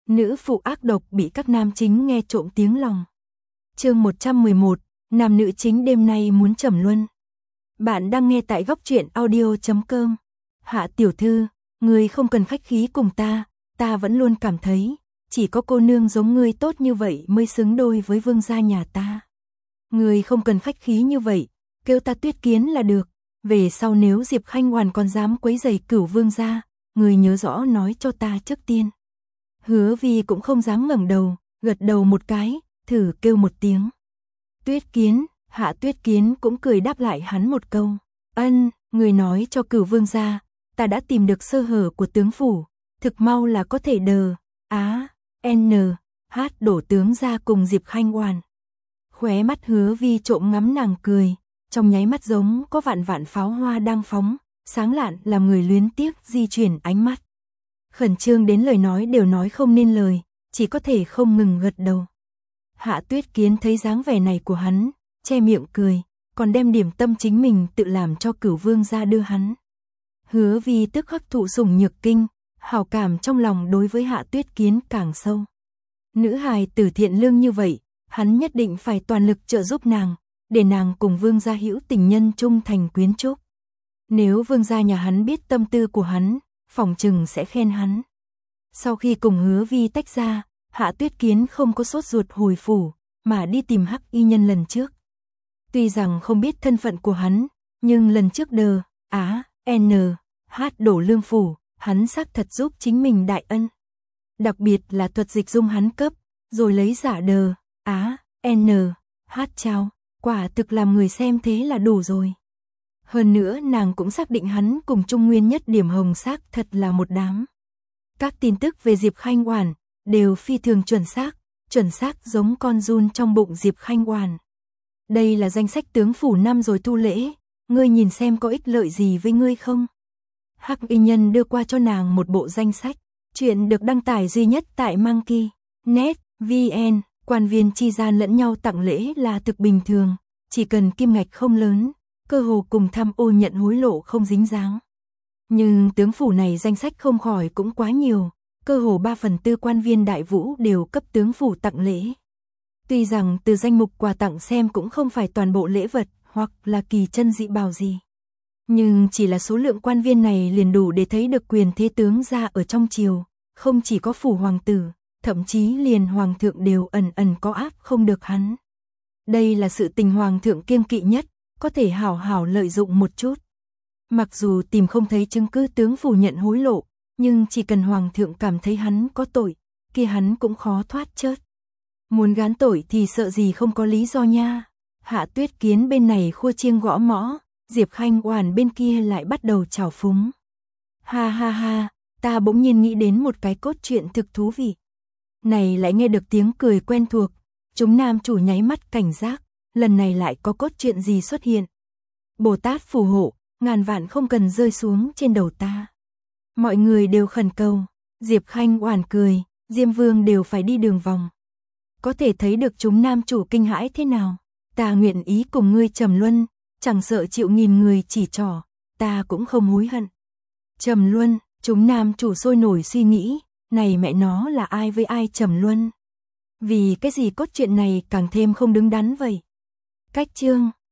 Nữ phụ ác độc bị các nam chính nghe trộm tiếng lòng. Chương 111, nam nữ chính đêm nay muốn trầm luân. Bạn đang nghe tại góc truyện audio.com. Hạ tiểu thư, ngươi không cần khách khí cùng ta vẫn luôn cảm thấy, chỉ có cô nương giống ngươi tốt như vậy mới xứng đôi với vương gia nhà ta. Ngươi không cần khách khí như vậy, kêu ta Tuyết Kiến là được, về sau nếu Diệp Khanh Hoàn còn dám quấy rầy Cửu vương gia, ngươi nhớ rõ nói cho ta trước tiên. Hứa Vi cũng không dám ngẩng đầu, gật đầu một cái, thử kêu một tiếng. Tuyết Kiến, Hạ Tuyết Kiến cũng cười đáp lại hắn một câu. Ân, người nói cho Cửu vương gia, ta đã tìm được sơ hở của tướng phủ, thực mau là có thể đổ tướng ra cùng Diệp Khanh Hoàn. Khóe mắt Hứa Vi trộm ngắm nàng cười, trong nháy mắt giống có vạn vạn pháo hoa đang phóng, sáng lạn làm người luyến tiếc di chuyển ánh mắt. Khẩn trương đến lời nói đều nói không nên lời, chỉ có thể không ngừng gật đầu. Hạ Tuyết Kiến thấy dáng vẻ này của hắn, che miệng cười, còn đem điểm tâm chính mình tự làm cho Cửu vương gia đưa hắn. Hứa Vi tức khắc thụ sủng nhược kinh, hảo cảm trong lòng đối với Hạ Tuyết Kiến càng sâu. Nữ hài tử thiện lương như vậy, hắn nhất định phải toàn lực trợ giúp nàng, để nàng cùng vương gia hữu tình nhân trung thành quyến trúc. Nếu vương gia nhà hắn biết tâm tư của hắn, phỏng chừng sẽ khen hắn. Sau khi cùng Hứa Vi tách ra, Hạ Tuyết Kiến không có sốt ruột hồi phủ, mà đi tìm Hắc Y Nhân lần trước. Tuy rằng không biết thân phận của hắn, nhưng lần trước đổ lương phủ, hắn xác thật giúp chính mình đại ân. Đặc biệt là thuật dịch dung hắn cấp, rồi lấy giả trao, quả thực làm người xem thế là đủ rồi. Hơn nữa nàng cũng xác định hắn cùng Trung Nguyên Nhất Điểm Hồng xác thật là một đám. Các tin tức về Diệp Khanh Hoàn đều phi thường chuẩn xác giống con giun trong bụng Diệp Khanh Hoàn. Đây là danh sách tướng phủ năm rồi thu lễ, ngươi nhìn xem có ích lợi gì với ngươi không? Hắc Y Nhân đưa qua cho nàng một bộ danh sách, chuyện được đăng tải duy nhất tại Monkey.net, VN, quan viên chi gian lẫn nhau tặng lễ là thực bình thường, chỉ cần kim ngạch không lớn, cơ hồ cùng tham ô nhận hối lộ không dính dáng. Nhưng tướng phủ này danh sách không khỏi cũng quá nhiều, cơ hồ 3/4 quan viên đại vũ đều cấp tướng phủ tặng lễ. Tuy rằng từ danh mục quà tặng xem cũng không phải toàn bộ lễ vật hoặc là kỳ chân dị bào gì. Nhưng chỉ là số lượng quan viên này liền đủ để thấy được quyền thế tướng gia ở trong triều, không chỉ có phủ hoàng tử, thậm chí liền hoàng thượng đều ẩn có áp không được hắn. Đây là sự tình hoàng thượng kiêng kỵ nhất, có thể hảo hảo lợi dụng một chút. Mặc dù tìm không thấy chứng cứ tướng phủ nhận hối lộ, nhưng chỉ cần hoàng thượng cảm thấy hắn có tội, kia hắn cũng khó thoát chết. Muốn gán tội thì sợ gì không có lý do nha. Hạ Tuyết Kiến bên này khua chiêng gõ mõ, Diệp Khanh Hoàn bên kia lại bắt đầu trào phúng. Ha, ta bỗng nhiên nghĩ đến một cái cốt truyện thực thú vị. Này lại nghe được tiếng cười quen thuộc, chúng nam chủ nháy mắt cảnh giác, lần này lại có cốt truyện gì xuất hiện. Bồ Tát phù hộ, ngàn vạn không cần rơi xuống trên đầu ta. Mọi người đều khẩn cầu, Diệp Khanh Hoàn cười, Diêm Vương đều phải đi đường vòng. Có thể thấy được chúng nam chủ kinh hãi thế nào, ta nguyện ý cùng ngươi trầm luân, chẳng sợ chịu nghìn người chỉ trỏ, ta cũng không hối hận. Trầm luân, chúng nam chủ sôi nổi suy nghĩ, này mẹ nó là ai với ai trầm luân. Vì cái gì cốt truyện này càng thêm không đứng đắn vậy. Cách chương